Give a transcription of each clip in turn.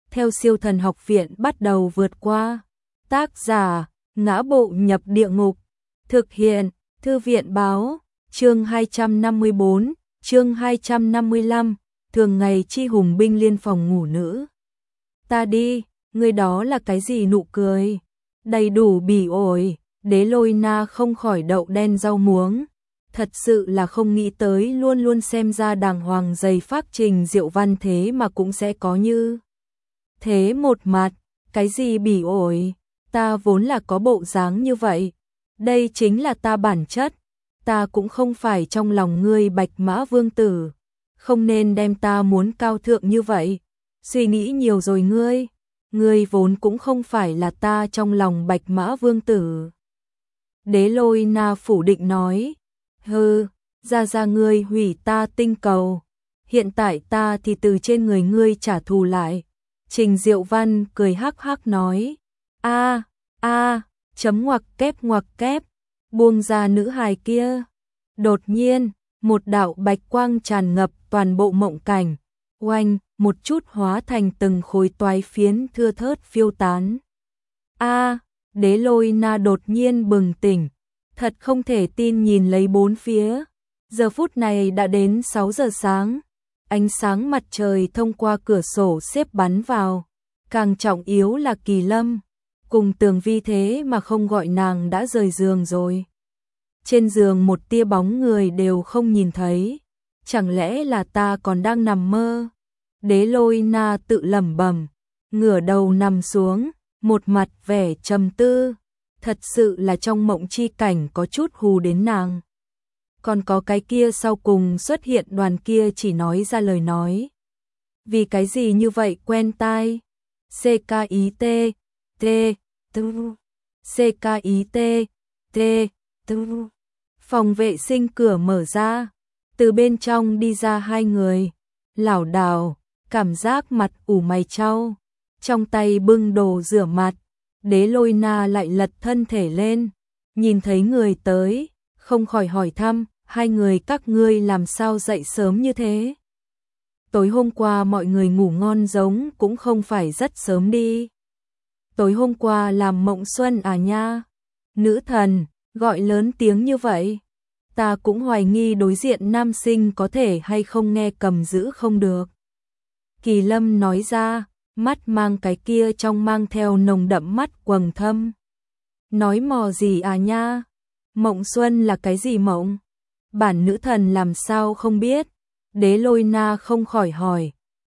theo Siêu Thần Học Viện bắt đầu vượt qua. Tác giả: Ngã Bộ Nhập Địa Ngục. Thực hiện: Thư viện báo. Chương 254, chương 255, thường ngày chi hùng binh liên phòng ngủ nữ. Ta đi, người đó là cái gì nụ cười? Đầy đủ bỉ ổi, Đế Lôi Na không khỏi đậu đen rau muống. Thật sự là không nghĩ tới luôn luôn xem ra đàng hoàng dày phác Trình Diệu Văn thế mà cũng sẽ có như thế một mặt. Cái gì bỉ ổi? Ta vốn là có bộ dáng như vậy. Đây chính là ta bản chất. Ta cũng không phải trong lòng ngươi Bạch Mã Vương Tử. Không nên đem ta muốn cao thượng như vậy. Suy nghĩ nhiều rồi ngươi. Ngươi vốn cũng không phải là ta trong lòng Bạch Mã Vương Tử. Đế Lôi Na phủ định nói. Hừ, ra ngươi hủy ta tinh cầu. Hiện tại ta thì từ trên người ngươi trả thù lại. Trình Diệu Văn cười hắc hắc nói. Chấm ngoặc kép. Buông ra nữ hài kia. Đột nhiên, một đạo bạch quang tràn ngập toàn bộ mộng cảnh. Oanh, một chút hóa thành từng khối toái phiến thưa thớt phiêu tán. Đế Lôi Na đột nhiên bừng tỉnh. Thật không thể tin nhìn lấy bốn phía. Giờ phút này đã đến 6 giờ sáng. Ánh sáng mặt trời thông qua cửa sổ xếp bắn vào. Càng trọng yếu là Kỳ Lâm. Cùng Tường Vi thế mà không gọi nàng đã rời giường rồi. Trên giường một tia bóng người đều không nhìn thấy. Chẳng lẽ là ta còn đang nằm mơ? Đế Lôi Na tự lẩm bẩm, ngửa đầu nằm xuống, một mặt vẻ trầm tư. Thật sự là trong mộng chi cảnh có chút hù đến nàng. Còn có cái kia sau cùng xuất hiện đoàn kia chỉ nói ra lời nói. Vì cái gì như vậy quen tai? CKIT, T, tu. CKIT, T, tu. Phòng vệ sinh cửa mở ra. Từ bên trong đi ra hai người. Lảo đảo, cảm giác mặt ủ mày chau. Trong tay bưng đồ rửa mặt. Đế Lôi Na lại lật thân thể lên. Nhìn thấy người tới, không khỏi hỏi thăm. Hai người các ngươi làm sao dậy sớm như thế? Tối hôm qua mọi người ngủ ngon giống cũng không phải rất sớm đi. Tối hôm qua làm mộng xuân à nha? Nữ thần, gọi lớn tiếng như vậy. Ta cũng hoài nghi đối diện nam sinh có thể hay không nghe cầm giữ không được. Kỳ Lâm nói ra, mắt mang cái kia trong mang theo nồng đậm mắt quầng thâm. Nói mò gì à nha? Mộng xuân là cái gì mộng? Bản nữ thần làm sao không biết? Đế Lôi Na không khỏi hỏi.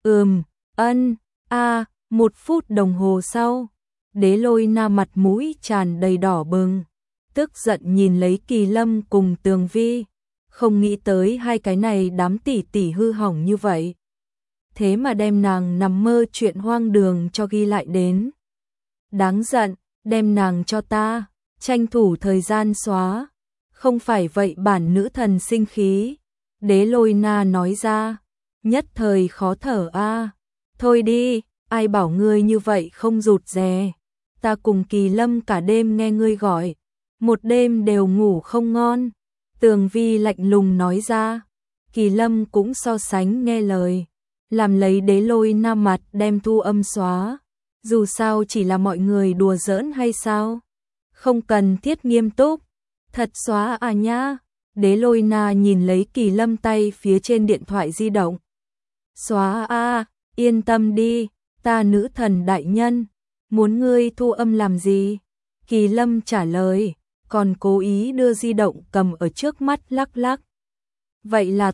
Một phút đồng hồ sau. Đế Lôi Na mặt mũi tràn đầy đỏ bừng. Tức giận nhìn lấy Kỳ Lâm cùng Tường Vi. Không nghĩ tới hai cái này đám tỷ tỷ hư hỏng như vậy. Thế mà đem nàng nằm mơ chuyện hoang đường cho ghi lại đến. Đáng giận, đem nàng cho ta. Tranh thủ thời gian xóa. Không phải vậy bản nữ thần sinh khí. Đế Lôi Na nói ra. Nhất thời khó thở a. Thôi đi, ai bảo ngươi như vậy không rụt rè. Ta cùng Kỳ Lâm cả đêm nghe ngươi gọi. Một đêm đều ngủ không ngon. Tường Vi lạnh lùng nói ra. Kỳ Lâm cũng so sánh nghe lời. Làm lấy Đế Lôi Na mặt đem thu âm xóa. Dù sao chỉ là mọi người đùa giỡn hay sao? Không cần thiết nghiêm túc. Thật xóa à nha. Đế Lôi Na nhìn lấy Kỳ Lâm tay phía trên điện thoại di động. Xóa a, yên tâm đi, ta nữ thần đại nhân. Muốn ngươi thu âm làm gì? Kỳ Lâm trả lời, còn cố ý đưa di động cầm ở trước mắt lắc lắc. Vậy là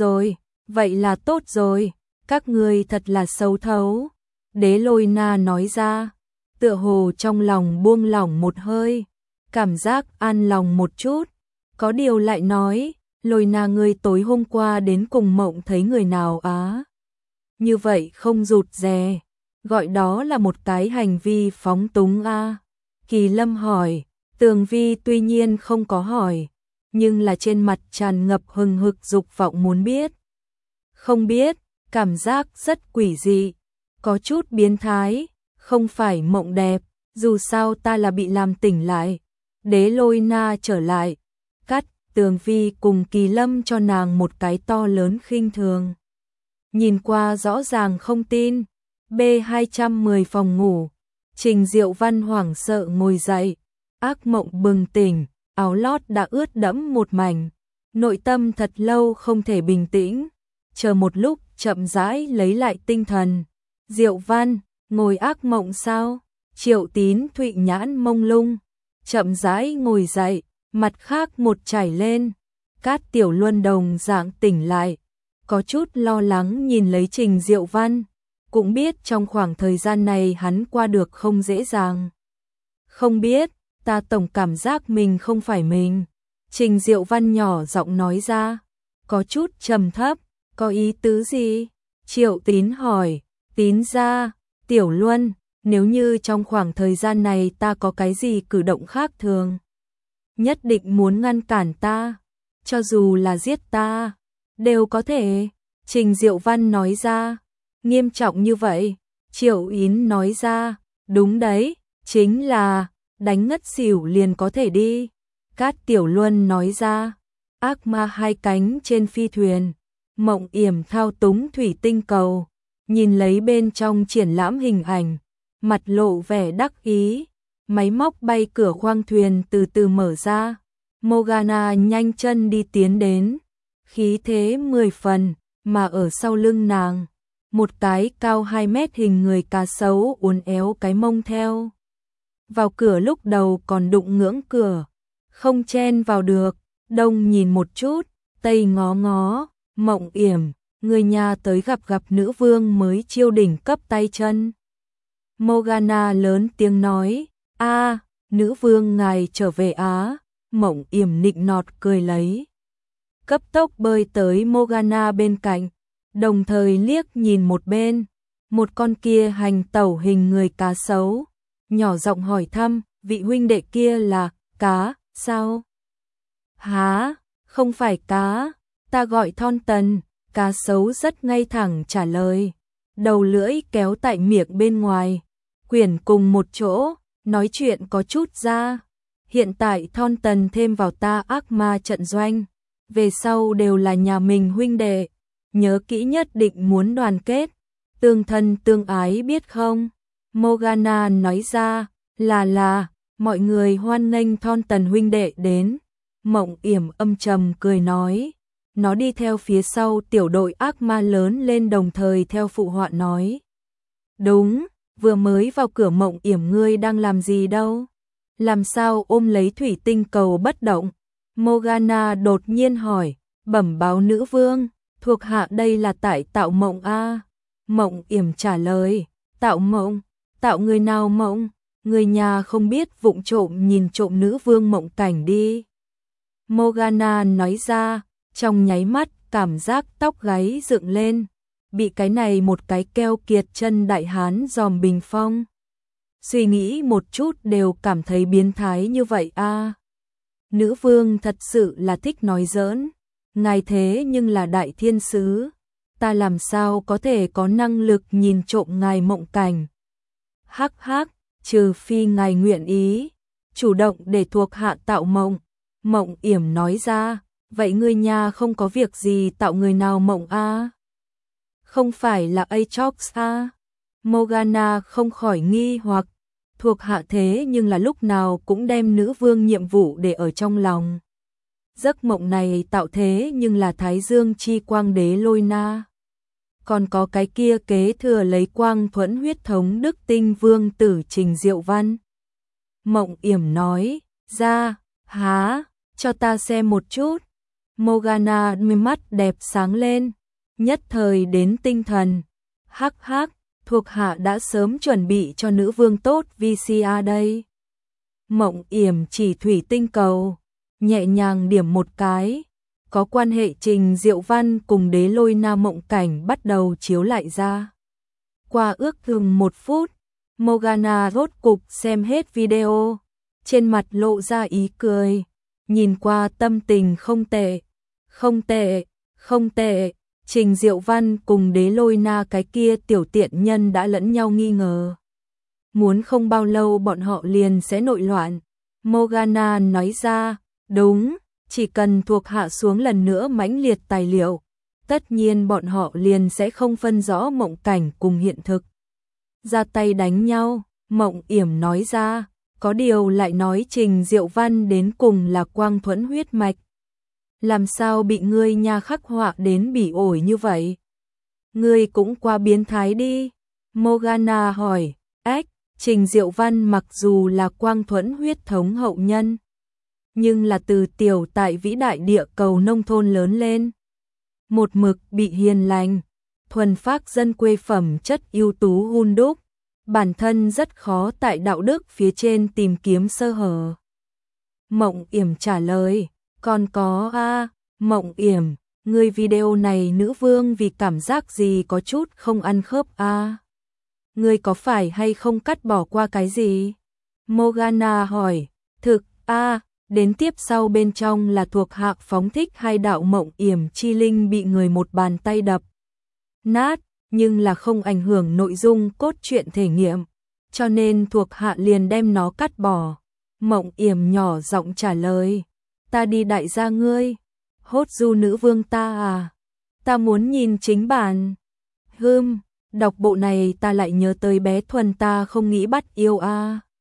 tốt rồi, các ngươi thật là xấu thấu. Đế Lôi Na nói ra, tựa hồ trong lòng buông lỏng một hơi. Cảm giác an lòng một chút. Có điều lại nói, Lôi Na ngươi tối hôm qua đến cùng mộng thấy người nào á? Như vậy không rụt rè, gọi đó là một cái hành vi phóng túng a. Kỳ Lâm hỏi, Tường Vi tuy nhiên không có hỏi, nhưng là trên mặt tràn ngập hừng hực dục vọng muốn biết. Không biết, cảm giác rất quỷ dị, có chút biến thái, không phải mộng đẹp, dù sao ta là bị làm tỉnh lại. Đế Lôi Na trở lại, cắt. Tường Vi cùng Kỳ Lâm cho nàng một cái to lớn khinh thường. Nhìn qua rõ ràng không tin, B210 phòng ngủ. Trình Diệu Văn hoảng sợ ngồi dậy, ác mộng bừng tỉnh, áo lót đã ướt đẫm một mảnh, nội tâm thật lâu không thể bình tĩnh, chờ một lúc chậm rãi lấy lại tinh thần. Diệu Văn, ngồi ác mộng sao? Triệu Tín Thụy nhãn mông lung, chậm rãi ngồi dậy, mặt khác một chảy lên. Cát Tiểu Luân đồng dạng tỉnh lại, có chút lo lắng nhìn lấy Trình Diệu Văn, cũng biết trong khoảng thời gian này hắn qua được không dễ dàng. Không biết, ta tổng cảm giác mình không phải mình. Trình Diệu Văn nhỏ giọng nói ra, có chút trầm thấp, có ý tứ gì? Triệu Tín hỏi, Tín ra, Tiểu Luân, nếu như trong khoảng thời gian này ta có cái gì cử động khác thường, nhất định muốn ngăn cản ta, cho dù là giết ta, đều có thể. Trình Diệu Văn nói ra, nghiêm trọng như vậy. Triệu Yến nói ra, đúng đấy, chính là đánh ngất xỉu liền có thể đi. Cát Tiểu Luân nói ra, ác ma hai cánh trên phi thuyền, Mộng Yểm thao túng thủy tinh cầu, nhìn lấy bên trong triển lãm hình ảnh, mặt lộ vẻ đắc ý. Máy móc bay cửa khoang thuyền từ từ mở ra, Morgana nhanh chân đi tiến đến, khí thế 10 phần, mà ở sau lưng nàng, một cái cao 2 mét hình người cá sấu uốn éo cái mông theo. Vào cửa lúc đầu còn đụng ngưỡng cửa, không chen vào được, đông nhìn một chút, tây ngó ngó, Mộng Yểm, người nhà tới gặp nữ vương mới chiêu đỉnh cấp tay chân. Morgana lớn tiếng nói, a, nữ vương ngài trở về á. Mộng Yểm nịnh nọt cười lấy, cấp tốc bơi tới Morgana bên cạnh, đồng thời liếc nhìn một bên, một con kia hành tẩu hình người cá sấu, nhỏ giọng hỏi thăm, vị huynh đệ kia là cá, sao? Hả, không phải cá, ta gọi Thon Tần. Cá sấu rất ngay thẳng trả lời, đầu lưỡi kéo tại miệng bên ngoài, quyển cùng một chỗ, nói chuyện có chút ra. Hiện tại Thon Tần thêm vào ta ác ma trận doanh, về sau đều là nhà mình huynh đệ, nhớ kỹ nhất định muốn đoàn kết, tương thân tương ái biết không? Morgana nói ra, là, mọi người hoan nghênh Thon Tần huynh đệ đến. Mộng Yểm âm trầm cười nói, nó đi theo phía sau tiểu đội ác ma lớn lên đồng thời theo phụ họa nói. Đúng, vừa mới vào cửa Mộng Yểm ngươi đang làm gì đâu? Làm sao ôm lấy thủy tinh cầu bất động? Morgana đột nhiên hỏi, bẩm báo nữ vương, thuộc hạ đây là tại tạo mộng a. Mộng Yểm trả lời, tạo mộng, tạo người nào mộng? Người nhà không biết vụng trộm nhìn trộm nữ vương mộng cảnh đi. Morgana nói ra, trong nháy mắt cảm giác tóc gáy dựng lên, bị cái này một cái keo kiệt chân đại hán dòm bình phong. Suy nghĩ một chút đều cảm thấy biến thái như vậy a. Nữ vương thật sự là thích nói giỡn, ngài thế nhưng là đại thiên sứ, ta làm sao có thể có năng lực nhìn trộm ngài mộng cảnh. Hắc hắc, trừ phi ngài nguyện ý, chủ động để thuộc hạ tạo mộng. Mộng Yểm nói ra, vậy ngươi nhà không có việc gì tạo người nào mộng a? Không phải là Aatrox a? Morgana không khỏi nghi hoặc, thuộc hạ thế nhưng là lúc nào cũng đem nữ vương nhiệm vụ để ở trong lòng. Giấc mộng này tạo thế nhưng là Thái Dương chi quang đế Lôi Na. Còn có cái kia kế thừa lấy quang thuẫn huyết thống đức tinh vương tử Trình Diệu Văn. Mộng Yểm nói, ra, há, cho ta xem một chút. Morgana mắt đẹp sáng lên, nhất thời đến tinh thần. Hắc hắc, thuộc hạ đã sớm chuẩn bị cho nữ vương tốt VCR đây. Mộng Yểm chỉ thủy tinh cầu, nhẹ nhàng điểm một cái, có quan hệ Trình Diệu Văn cùng đế Lôi Na mộng cảnh bắt đầu chiếu lại ra. Qua ước chừng 1 phút, Morgana rốt cục xem hết video, trên mặt lộ ra ý cười, nhìn qua tâm tình không tệ, không tệ, không tệ. Trình Diệu Văn cùng đế Lôi Na cái kia tiểu tiện nhân đã lẫn nhau nghi ngờ. Muốn không bao lâu bọn họ liền sẽ nội loạn. Morgana nói ra, đúng, chỉ cần thuộc hạ xuống lần nữa mãnh liệt tài liệu, tất nhiên bọn họ liền sẽ không phân rõ mộng cảnh cùng hiện thực. ra tay đánh nhau, Mộng Yểm nói ra, có điều lại nói Trình Diệu Văn đến cùng là quang thuẫn huyết mạch. Làm sao bị ngươi nha khắc họa đến bỉ ổi như vậy? Ngươi cũng quá biến thái đi. Morgana hỏi, Trình Diệu Văn mặc dù là quang thuẫn huyết thống hậu nhân, nhưng là từ tiểu tại vĩ đại địa cầu nông thôn lớn lên. Một mực bị hiền lành, thuần phác dân quê phẩm chất ưu tú hun đúc, bản thân rất khó tại đạo đức phía trên tìm kiếm sơ hở. Mộng Yểm trả lời, còn có Mộng Yểm, ngươi video này nữ vương vì cảm giác gì có chút không ăn khớp Ngươi có phải hay không cắt bỏ qua cái gì? Morgana hỏi, thực đến tiếp sau bên trong là thuộc hạ phóng thích hai đạo Mộng Yểm chi linh bị người một bàn tay đập nát, nhưng là không ảnh hưởng nội dung cốt truyện thể nghiệm, cho nên thuộc hạ liền đem nó cắt bỏ. Mộng Yểm nhỏ giọng trả lời, ta đi đại gia ngươi, hốt du nữ vương ta ta muốn nhìn chính bản. Đọc bộ này ta lại nhớ tới bé Thuần ta không nghĩ bắt yêu